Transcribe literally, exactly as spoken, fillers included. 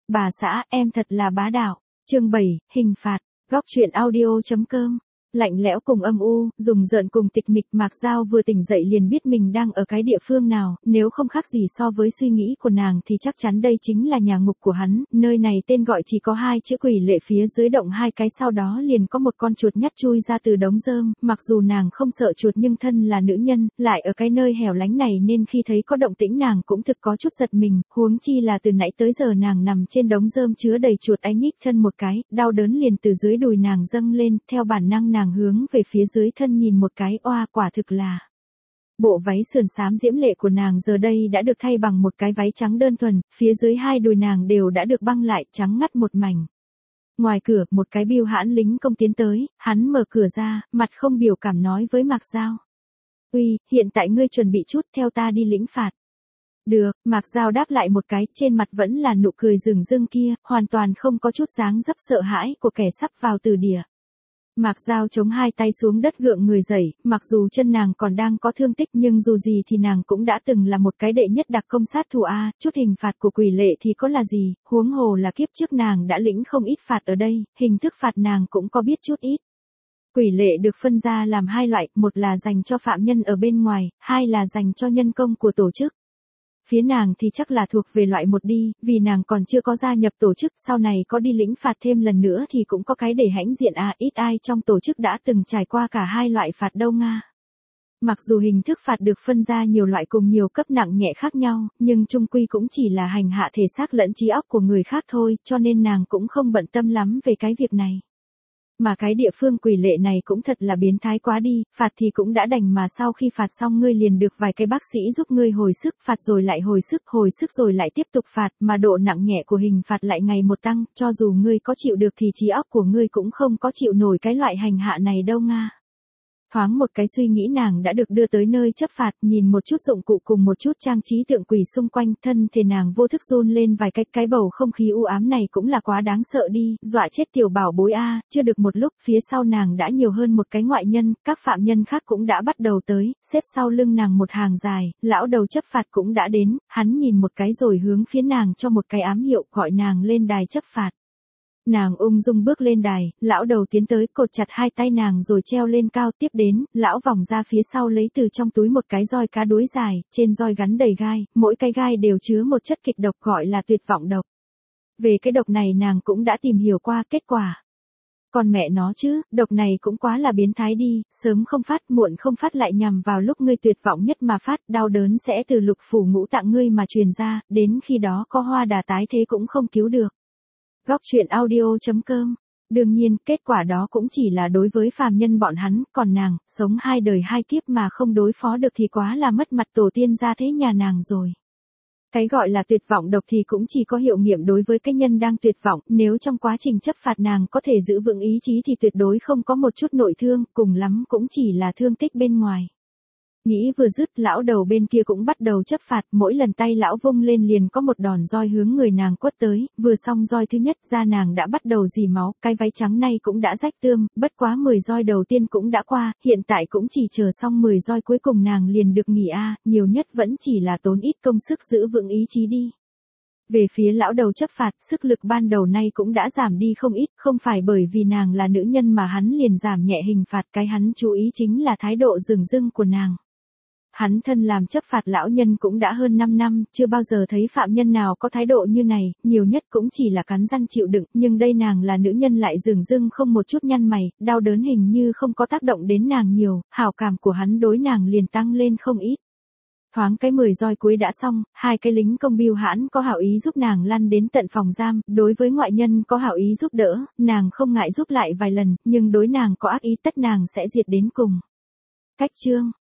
bà xã, em thật là bá đạo. Chương bảy, hình phạt. Góc truyện audio chấm com. Lạnh lẽo cùng âm u, rùng rợn cùng tịch mịch. Mạc Giao vừa tỉnh dậy liền biết mình đang ở cái địa phương nào, nếu không khác gì so với suy nghĩ của nàng thì chắc chắn đây chính là nhà ngục của hắn, nơi này tên gọi chỉ có hai chữ quỷ lệ, phía dưới động hai cái sau đó liền có một con chuột nhắt chui ra từ đống rơm, mặc dù nàng không sợ chuột nhưng thân là nữ nhân, lại ở cái nơi hẻo lánh này nên khi thấy có động tĩnh nàng cũng thực có chút giật mình, huống chi là từ nãy tới giờ nàng nằm trên đống rơm chứa đầy chuột, ấy nhích chân một cái, đau đớn liền từ dưới đùi nàng dâng lên, theo bản năng nàng hướng về phía dưới thân nhìn một cái, oa, quả thực là bộ váy sườn xám diễm lệ của nàng giờ đây đã được thay bằng một cái váy trắng đơn thuần, phía dưới hai đùi nàng đều đã được băng lại, trắng ngắt một mảnh. Ngoài cửa, một cái bưu hãn lính công tiến tới, hắn mở cửa ra, mặt không biểu cảm nói với Mạc Giao. Uy, hiện tại ngươi chuẩn bị chút, theo ta đi lĩnh phạt. Được, Mạc Giao đáp lại một cái, trên mặt vẫn là nụ cười rừng rưng kia, hoàn toàn không có chút dáng dấp sợ hãi của kẻ sắp vào tử địa. Mạc Giao chống hai tay xuống đất gượng người dậy, mặc dù chân nàng còn đang có thương tích nhưng dù gì thì nàng cũng đã từng là một cái đệ nhất đặc công sát thủ a, chút hình phạt của quỷ lệ thì có là gì, huống hồ là kiếp trước nàng đã lĩnh không ít phạt ở đây, hình thức phạt nàng cũng có biết chút ít. Quỷ lệ được phân ra làm hai loại, một là dành cho phạm nhân ở bên ngoài, hai là dành cho nhân công của tổ chức. Phía nàng thì chắc là thuộc về loại một đi, vì nàng còn chưa có gia nhập tổ chức, sau này có đi lĩnh phạt thêm lần nữa thì cũng có cái để hãnh diện à, ít ai trong tổ chức đã từng trải qua cả hai loại phạt đâu nga. Mặc dù hình thức phạt được phân ra nhiều loại cùng nhiều cấp nặng nhẹ khác nhau, nhưng chung quy cũng chỉ là hành hạ thể xác lẫn trí óc của người khác thôi, cho nên nàng cũng không bận tâm lắm về cái việc này. Mà cái địa phương quỷ lệ này cũng thật là biến thái quá đi, phạt thì cũng đã đành mà sau khi phạt xong ngươi liền được vài cái bác sĩ giúp ngươi hồi sức, phạt rồi lại hồi sức, hồi sức rồi lại tiếp tục phạt, mà độ nặng nhẹ của hình phạt lại ngày một tăng, cho dù ngươi có chịu được thì trí óc của ngươi cũng không có chịu nổi cái loại hành hạ này đâu nga. Thoáng một cái suy nghĩ nàng đã được đưa tới nơi chấp phạt, nhìn một chút dụng cụ cùng một chút trang trí tượng quỷ xung quanh, thân thể nàng vô thức run lên vài cách, cái bầu không khí u ám này cũng là quá đáng sợ đi, dọa chết tiểu bảo bối a. Chưa được một lúc, phía sau nàng đã nhiều hơn một cái ngoại nhân, các phạm nhân khác cũng đã bắt đầu tới, xếp sau lưng nàng một hàng dài, lão đầu chấp phạt cũng đã đến, hắn nhìn một cái rồi hướng phía nàng cho một cái ám hiệu, gọi nàng lên đài chấp phạt. Nàng ung dung bước lên đài, lão đầu tiến tới cột chặt hai tay nàng rồi treo lên cao, tiếp đến, lão vòng ra phía sau lấy từ trong túi một cái roi cá đuối dài, trên roi gắn đầy gai, mỗi cái gai đều chứa một chất kịch độc gọi là tuyệt vọng độc. Về cái độc này nàng cũng đã tìm hiểu qua, kết quả. Còn mẹ nó chứ, độc này cũng quá là biến thái đi, sớm không phát, muộn không phát lại nhằm vào lúc ngươi tuyệt vọng nhất mà phát, đau đớn sẽ từ lục phủ ngũ tạng ngươi mà truyền ra, đến khi đó có hoa đà tái thế cũng không cứu được. Góc truyện audio chấm com. Đương nhiên, kết quả đó cũng chỉ là đối với phàm nhân bọn hắn, còn nàng, sống hai đời hai kiếp mà không đối phó được thì quá là mất mặt tổ tiên gia thế nhà nàng rồi. Cái gọi là tuyệt vọng độc thì cũng chỉ có hiệu nghiệm đối với cái nhân đang tuyệt vọng, nếu trong quá trình chấp phạt nàng có thể giữ vững ý chí thì tuyệt đối không có một chút nội thương, cùng lắm cũng chỉ là thương tích bên ngoài. Nghĩ vừa dứt, lão đầu bên kia cũng bắt đầu chấp phạt, mỗi lần tay lão vung lên liền có một đòn roi hướng người nàng quất tới, vừa xong roi thứ nhất da nàng đã bắt đầu rỉ máu, cái váy trắng này cũng đã rách tươm, bất quá mười roi đầu tiên cũng đã qua, hiện tại cũng chỉ chờ xong mười roi cuối cùng nàng liền được nghỉ a, nhiều nhất vẫn chỉ là tốn ít công sức giữ vững ý chí đi. Về phía lão đầu chấp phạt, sức lực ban đầu nay cũng đã giảm đi không ít, không phải bởi vì nàng là nữ nhân mà hắn liền giảm nhẹ hình phạt, cái hắn chú ý chính là thái độ rừng rưng của nàng. Hắn thân làm chấp phạt lão nhân cũng đã hơn năm năm, chưa bao giờ thấy phạm nhân nào có thái độ như này, nhiều nhất cũng chỉ là cắn răng chịu đựng, nhưng đây nàng là nữ nhân lại dửng dưng không một chút nhăn mày, đau đớn hình như không có tác động đến nàng nhiều, hảo cảm của hắn đối nàng liền tăng lên không ít. Thoáng cái mười roi cuối đã xong, hai cái lính công bưu hãn có hảo ý giúp nàng lăn đến tận phòng giam, đối với ngoại nhân có hảo ý giúp đỡ, nàng không ngại giúp lại vài lần, nhưng đối nàng có ác ý tất nàng sẽ diệt đến cùng. Cách chương